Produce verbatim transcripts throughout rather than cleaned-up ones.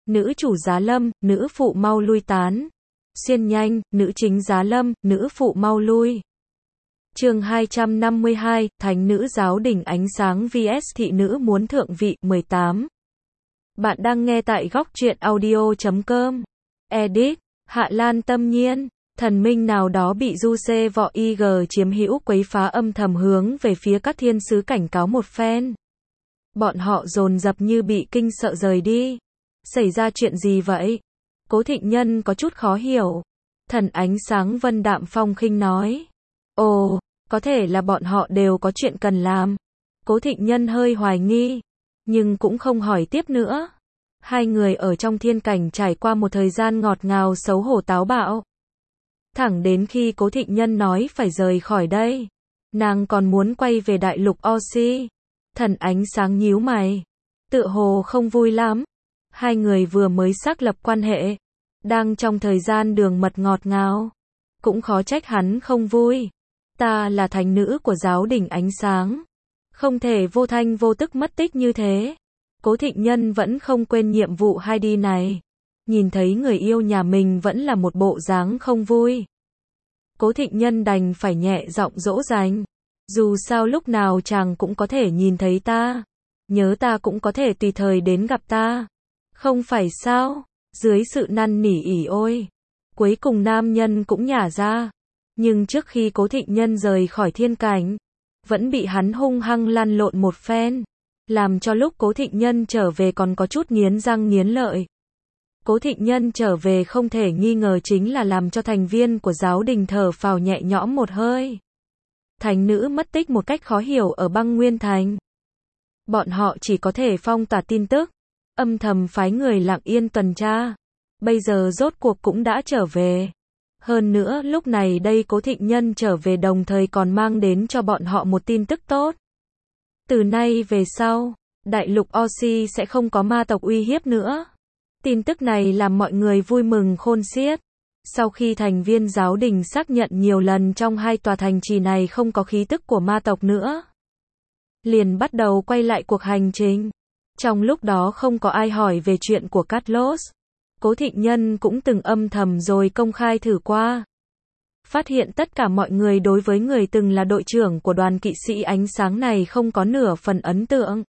nữ chủ giá lâm, nữ phụ mau lui tán. Xuyên nhanh, nữ chính giá lâm, nữ phụ mau lui. Chương hai trăm năm mươi hai, Thánh nữ giáo đỉnh ánh sáng vs thị nữ muốn thượng vị, mười tám. Bạn đang nghe tại góc truyện audio chấm com. Edit, Hạ Lan Tâm Nhiên. Thần minh nào đó bị Du Xê Vọ i giê chiếm hữu quấy phá âm thầm hướng về phía các thiên sứ cảnh cáo một phen. Bọn họ dồn dập như bị kinh sợ rời đi. Xảy ra chuyện gì vậy? Cố Thịnh Nhân có chút khó hiểu. Thần ánh sáng Vân đạm phong khinh nói. Ồ, có thể là bọn họ đều có chuyện cần làm. Cố Thịnh Nhân hơi hoài nghi, nhưng cũng không hỏi tiếp nữa. Hai người ở trong thiên cảnh trải qua một thời gian ngọt ngào xấu hổ táo bạo. Thẳng đến khi Cố Thịnh Nhân nói phải rời khỏi đây. Nàng còn muốn quay về đại lục Oxy. Thần ánh sáng nhíu mày. Tựa hồ không vui lắm. Hai người vừa mới xác lập quan hệ. Đang trong thời gian đường mật ngọt ngào. Cũng khó trách hắn không vui. Ta là thánh nữ của giáo đỉnh ánh sáng. Không thể vô thanh vô tức mất tích như thế. Cố Thịnh Nhân vẫn không quên nhiệm vụ hai đi này. Nhìn thấy người yêu nhà mình vẫn là một bộ dáng không vui. Cố Thịnh Nhân đành phải nhẹ giọng dỗ dành. Dù sao lúc nào chàng cũng có thể nhìn thấy ta. Nhớ ta cũng có thể tùy thời đến gặp ta. Không phải sao? Dưới sự năn nỉ ỉ ôi. Cuối cùng nam nhân cũng nhả ra. Nhưng trước khi Cố Thịnh Nhân rời khỏi thiên cảnh, vẫn bị hắn hung hăng lăn lộn một phen. Làm cho lúc Cố Thịnh Nhân trở về còn có chút nghiến răng nghiến lợi. Cố Thịnh Nhân trở về không thể nghi ngờ chính là làm cho thành viên của giáo đình thở phào nhẹ nhõm một hơi. Thánh nữ mất tích một cách khó hiểu ở băng nguyên thành. Bọn họ chỉ có thể phong tỏa tin tức, âm thầm phái người lặng yên tuần tra. Bây giờ rốt cuộc cũng đã trở về. Hơn nữa lúc này đây Cố Thịnh Nhân trở về đồng thời còn mang đến cho bọn họ một tin tức tốt. Từ nay về sau, đại lục Oxy sẽ không có ma tộc uy hiếp nữa. Tin tức này làm mọi người vui mừng khôn xiết. Sau khi thành viên giáo đình xác nhận nhiều lần trong hai tòa thành trì này không có khí tức của ma tộc nữa, liền bắt đầu quay lại cuộc hành trình. Trong lúc đó không có ai hỏi về chuyện của Carlos. Cố Thịnh Nhân cũng từng âm thầm rồi công khai thử qua. Phát hiện tất cả mọi người đối với người từng là đội trưởng của đoàn kỵ sĩ ánh sáng này không có nửa phần ấn tượng.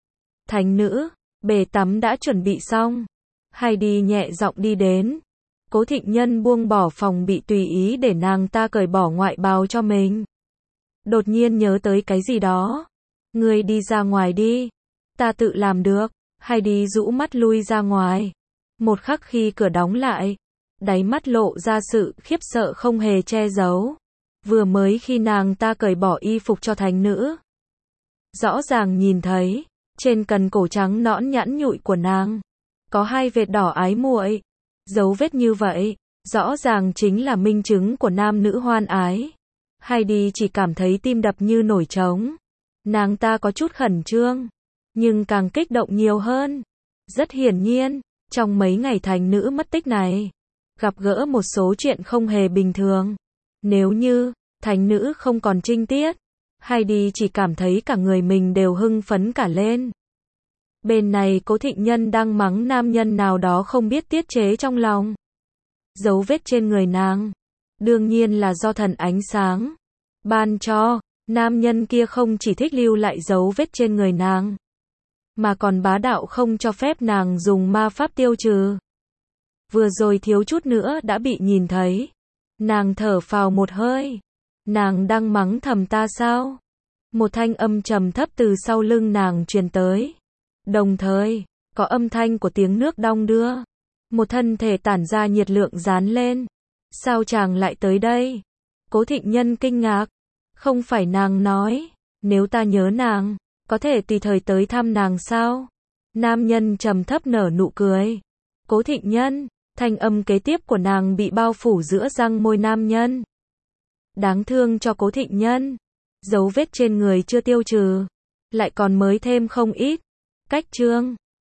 Thánh nữ, bể tắm đã chuẩn bị xong. Heidi nhẹ giọng đi đến. Cố Thịnh Nhân buông bỏ phòng bị tùy ý để nàng ta cởi bỏ ngoại bào cho mình. Đột nhiên nhớ tới cái gì đó. Ngươi đi ra ngoài đi. Ta tự làm được. Heidi rũ mắt lui ra ngoài. Một khắc khi cửa đóng lại, đáy mắt lộ ra sự khiếp sợ không hề che giấu. Vừa mới khi nàng ta cởi bỏ y phục cho thánh nữ, rõ ràng nhìn thấy, trên cần cổ trắng nõn nhẵn nhụi của nàng, có hai vệt đỏ ái muội. Dấu vết như vậy, rõ ràng chính là minh chứng của nam nữ hoan ái. Heidi chỉ cảm thấy tim đập như nổi trống. Nàng ta có chút khẩn trương, nhưng càng kích động nhiều hơn. Rất hiển nhiên, trong mấy ngày thánh nữ mất tích này, gặp gỡ một số chuyện không hề bình thường. Nếu như thánh nữ không còn trinh tiết, Heidi chỉ cảm thấy cả người mình đều hưng phấn cả lên. Bên này Cố Thịnh Nhân đang mắng nam nhân nào đó không biết tiết chế trong lòng. Dấu vết trên người nàng, đương nhiên là do thần ánh sáng ban cho. Nam nhân kia không chỉ thích lưu lại dấu vết trên người nàng, mà còn bá đạo không cho phép nàng dùng ma pháp tiêu trừ. Vừa rồi thiếu chút nữa đã bị nhìn thấy. Nàng thở phào một hơi. Nàng đang mắng thầm ta sao? Một thanh âm trầm thấp từ sau lưng nàng truyền tới. Đồng thời, có âm thanh của tiếng nước đong đưa. Một thân thể tản ra nhiệt lượng dán lên. Sao chàng lại tới đây? Cố Thịnh Nhân kinh ngạc. Không phải nàng nói, nếu ta nhớ nàng, có thể tùy thời tới thăm nàng sao? Nam nhân trầm thấp nở nụ cười. Cố Thịnh Nhân, thanh âm kế tiếp của nàng bị bao phủ giữa răng môi nam nhân. Đáng thương cho Cố Thịnh Nhân. Dấu vết trên người chưa tiêu trừ, lại còn mới thêm không ít. Cách chương